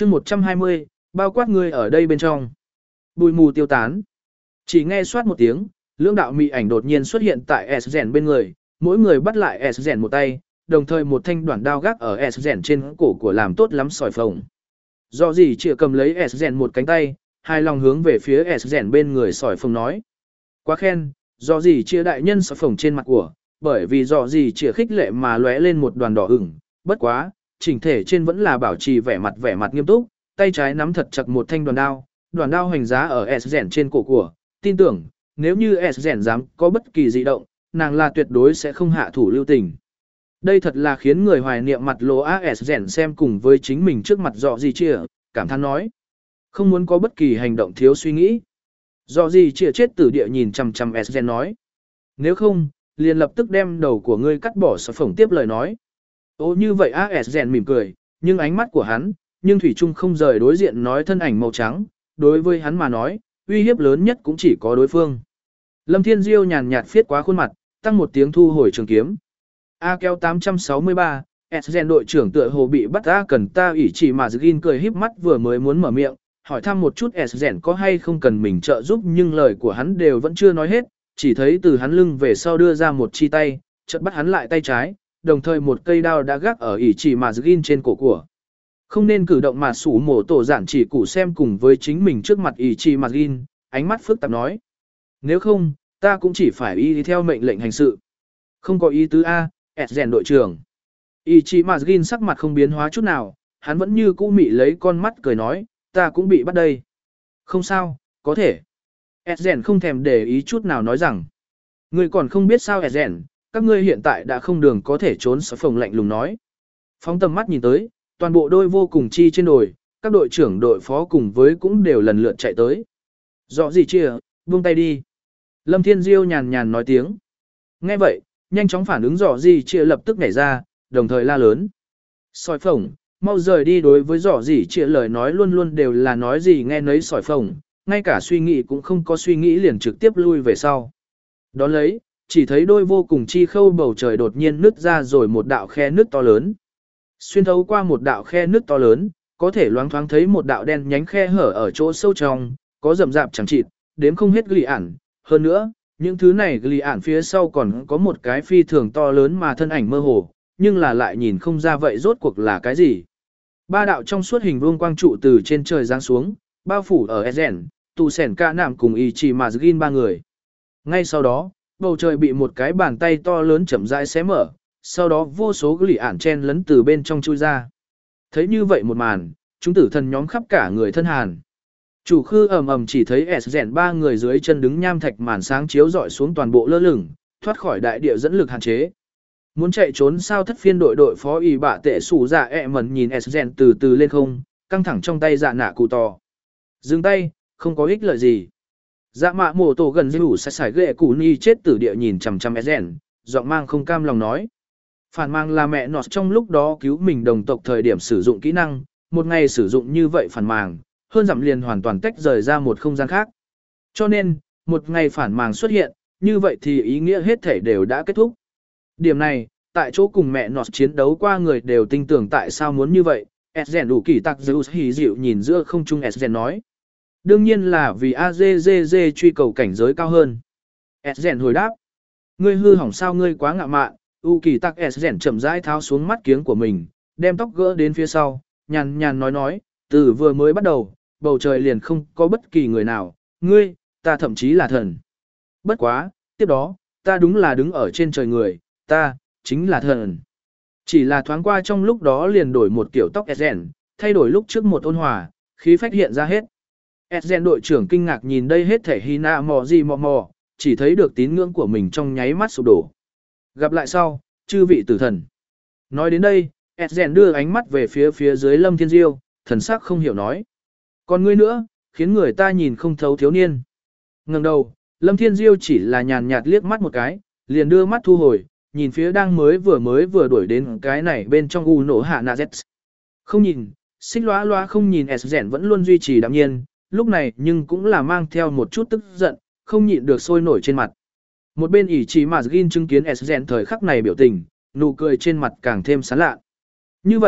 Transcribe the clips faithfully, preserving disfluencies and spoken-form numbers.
chương một trăm hai mươi, bao quát ngươi ở đây bên trong. Bụi mù tiêu tán. Chỉ nghe soát một tiếng, lưỡng đạo mị ảnh đột nhiên xuất hiện tại S rèn bên người, mỗi người bắt lại S rèn một tay, đồng thời một thanh đoạn đao gác ở S rèn trên cổ của làm tốt lắm sỏi phồng. Do gì chịa cầm lấy S rèn một cánh tay, hai lòng hướng về phía S rèn bên người sỏi phồng nói. Quá khen, do gì chia đại nhân sỏi phồng trên mặt của, bởi vì do gì chia khích lệ mà lóe lên một đoàn đỏ ửng, bất quá, chỉnh thể trên vẫn là bảo trì vẻ mặt vẻ mặt nghiêm túc, tay trái nắm thật chặt một thanh đoàn đao, đoàn đao hoành giá ở S rèn trên cổ của, tin tưởng, nếu như S rèn dám có bất kỳ dị động, nàng là tuyệt đối sẽ không hạ thủ lưu tình. Đây thật là khiến người hoài niệm mặt lỗ a S rèn xem cùng với chính mình trước mặt dọ gì chia, cảm thán nói. Không muốn có bất kỳ hành động thiếu suy nghĩ. Dọ gì chia chết tử địa nhìn chằm chằm S rèn nói. Nếu không, liền lập tức đem đầu của ngươi cắt bỏ sợi phồng tiếp lời nói. Ô như vậy a S rèn mỉm cười, nhưng ánh mắt của hắn, nhưng Thủy Trung không rời đối diện nói thân ảnh màu trắng, đối với hắn mà nói, uy hiếp lớn nhất cũng chỉ có đối phương. Lâm Thiên Diêu nhàn nhạt phiết quá khuôn mặt, tăng một tiếng thu hồi trường kiếm. A kéo tám trăm sáu mươi ba, S rèn đội trưởng tựa hồ bị bắt A cần ta ủy chỉ mà Gin cười híp mắt vừa mới muốn mở miệng, hỏi thăm một chút S rèn có hay không cần mình trợ giúp nhưng lời của hắn đều vẫn chưa nói hết, chỉ thấy từ hắn lưng về sau đưa ra một chi tay, chợt bắt hắn lại tay trái, đồng thời một cây đao đã gác ở ỷ chỉ mà Gin trên cổ của. Không nên cử động mà sủ mổ tổ giản chỉ củ xem cùng với chính mình trước mặt ỷ chỉ mà Gin, ánh mắt phức tạp nói. Nếu không, ta cũng chỉ phải y theo mệnh lệnh hành sự. Không có ý tứ A, S rèn đội trưởng. Ichimazgin sắc mặt không biến hóa chút nào, hắn vẫn như cũ mị lấy con mắt cười nói, ta cũng bị bắt đây. Không sao, có thể. S rèn không thèm để ý chút nào nói rằng. Ngươi còn không biết sao S rèn, các ngươi hiện tại đã không đường có thể trốn sở phòng lạnh lùng nói. Phóng tầm mắt nhìn tới, toàn bộ đôi vô cùng chi trên đồi, các đội trưởng đội phó cùng với cũng đều lần lượt chạy tới. Rõ gì chia, buông tay đi. Lâm Thiên Diêu nhàn nhàn nói tiếng. Nghe vậy, nhanh chóng phản ứng rõ gì chia lập tức nhảy ra, đồng thời la lớn. Sỏi phồng, mau rời đi đối với rõ gì chia lời nói luôn luôn đều là nói gì nghe nấy sỏi phồng, ngay cả suy nghĩ cũng không có suy nghĩ liền trực tiếp lui về sau. Đón lấy, chỉ thấy đôi vô cùng chi khâu bầu trời đột nhiên nứt ra rồi một đạo khe nứt to lớn. Xuyên thấu qua một đạo khe nứt to lớn, có thể loáng thoáng thấy một đạo đen nhánh khe hở ở chỗ sâu trong, có rậm rạp chẳng chịt, đếm không hết ghi ản. Hơn nữa, những thứ này ghi ản phía sau còn có một cái phi thường to lớn mà thân ảnh mơ hồ, nhưng là lại nhìn không ra vậy rốt cuộc là cái gì. Ba đạo trong suốt hình vuông quang trụ từ trên trời giáng xuống, bao phủ ở Ezen, tù sẻn ca nạm cùng Ichimazgin ba người. Ngay sau đó, bầu trời bị một cái bàn tay to lớn chậm rãi xé mở, sau đó vô số ghi ản chen lấn từ bên trong chui ra. Thấy như vậy một màn, chúng tử thần nhóm khắp cả người thân hàn. Chủ khư ầm ầm chỉ thấy S rèn ba người dưới chân đứng nham thạch màn sáng chiếu rọi xuống toàn bộ lơ lửng, thoát khỏi đại địa dẫn lực hạn chế. Muốn chạy trốn sao thất phiên đội đội phó y bạ tệ sủ dạ ẹ mẩn nhìn S rèn từ từ lên không, căng thẳng trong tay dạ nạ cụ tò. Dừng tay, không có ích lợi gì. Dạ mạ mổ tổ gần dư sải sải ghệ cụ ni chết tử địa nhìn chằm chằm S rèn, giọng mang không cam lòng nói. Phản mang là mẹ nọt trong lúc đó cứu mình đồng tộc thời điểm sử dụng kỹ năng, một ngày sử dụng như vậy phản màng, hơn dặm liền hoàn toàn tách rời ra một không gian khác. Cho nên, một ngày phản màng xuất hiện, như vậy thì ý nghĩa hết thể đều đã kết thúc. Điểm này, tại chỗ cùng mẹ nọt chiến đấu qua người đều tin tưởng tại sao muốn như vậy, Esgen đủ kỳ tặc dữ hỉ dịu nhìn giữa không trung Esgen nói. Đương nhiên là vì a giê giê giê truy cầu cảnh giới cao hơn. Esgen hồi đáp. Ngươi hư hỏng sao ngươi quá ngạ mạn, u kỳ tặc Esgen chậm rãi tháo xuống mắt kiếng của mình, đem tóc gỡ đến phía sau, nhàn nhàn nói nói, từ vừa mới bắt đầu, bầu trời liền không có bất kỳ người nào, ngươi, ta thậm chí là thần. Bất quá, tiếp đó, ta đúng là đứng ở trên trời người, ta, chính là thần. Chỉ là thoáng qua trong lúc đó liền đổi một kiểu tóc Esgen, thay đổi lúc trước một ôn hòa, khí phách hiện ra hết. Esgen đội trưởng kinh ngạc nhìn đây hết thể Hina mò gì mò mò, chỉ thấy được tín ngưỡng của mình trong nháy mắt sụp đổ. Gặp lại sau, chư vị tử thần. Nói đến đây, Esgen đưa ánh mắt về phía phía dưới Lâm Thiên Diêu, thần sắc không hiểu nói. Còn ngươi nữa, khiến người ta nhìn không thấu thiếu niên. Ngẩng đầu, Lâm Thiên Diêu chỉ là nhàn nhạt liếc mắt một cái, liền đưa mắt thu hồi, nhìn phía đang mới vừa mới vừa đuổi đến cái này bên trong u nổ hạ nạ z. Không nhìn, xích loa loa không nhìn Esgen vẫn luôn duy trì đạm nhiên, lúc này nhưng cũng là mang theo một chút tức giận, không nhịn được sôi nổi trên mặt. Một bên ỷ chỉ mà Gin chứng kiến Esgen thời khắc này biểu tình, nụ cười trên mặt càng thêm sán lạ. Như vậy,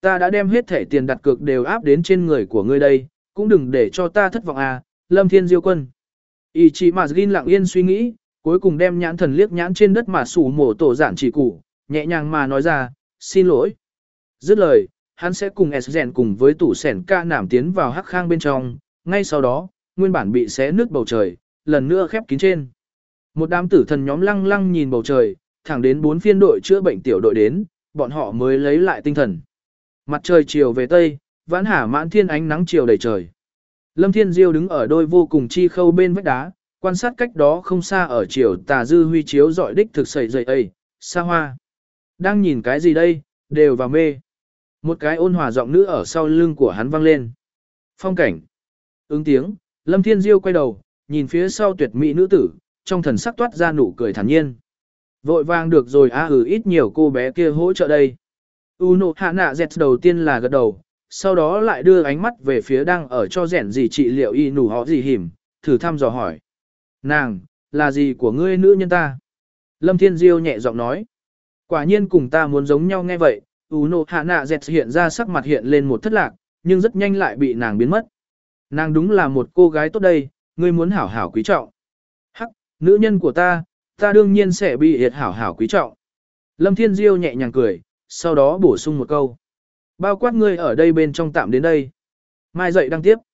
Ta đã đem hết thẻ tiền đặt cược đều áp đến trên người của ngươi đây, cũng đừng để cho ta thất vọng à, Lâm Thiên Diêu quân. Ichimazin lặng yên suy nghĩ, cuối cùng đem nhãn thần liếc nhãn trên đất mà sủ mổ tổ giản chỉ củ, nhẹ nhàng mà nói ra, xin lỗi. Dứt lời, hắn sẽ cùng Esgen cùng với tủ sẻn ca nảm tiến vào hắc khang bên trong, ngay sau đó, nguyên bản bị xé nước bầu trời, lần nữa khép kín trên. Một đám tử thần nhóm lăng lăng nhìn bầu trời, thẳng đến bốn phiên đội chữa bệnh tiểu đội đến, bọn họ mới lấy lại tinh thần. Mặt trời chiều về tây, vãn hà mãn thiên ánh nắng chiều đầy trời. Lâm Thiên Diêu đứng ở đôi vô cùng chi khâu bên vách đá, quan sát cách đó không xa ở chiều tà dư huy chiếu dọi đích thực sẩy dậy ấy, xa hoa. Đang nhìn cái gì đây, đều vào mê. Một cái ôn hòa giọng nữ ở sau lưng của hắn vang lên. Phong cảnh. Ứng tiếng, Lâm Thiên Diêu quay đầu, nhìn phía sau tuyệt mỹ nữ tử, trong thần sắc toát ra nụ cười thản nhiên. Vội vàng được rồi a à, ừ ít nhiều cô bé kia hỗ trợ đây. Uno hạ nạ dẹt đầu tiên là gật đầu, sau đó lại đưa ánh mắt về phía đang ở cho rẻn gì trị liệu y nủ họ gì hìm, thử thăm dò hỏi. Nàng, là gì của ngươi nữ nhân ta? Lâm Thiên Diêu nhẹ giọng nói. Quả nhiên cùng ta muốn giống nhau nghe vậy, Uno hạ nạ dẹt hiện ra sắc mặt hiện lên một thất lạc, nhưng rất nhanh lại bị nàng biến mất. Nàng đúng là một cô gái tốt đây, ngươi muốn hảo hảo quý trọng. Hắc, nữ nhân của ta, ta đương nhiên sẽ bị hiệt hảo hảo quý trọng. Lâm Thiên Diêu nhẹ nhàng cười, sau đó bổ sung một câu. Bao quát ngươi ở đây bên trong tạm đến đây. Mai dậy đăng tiếp.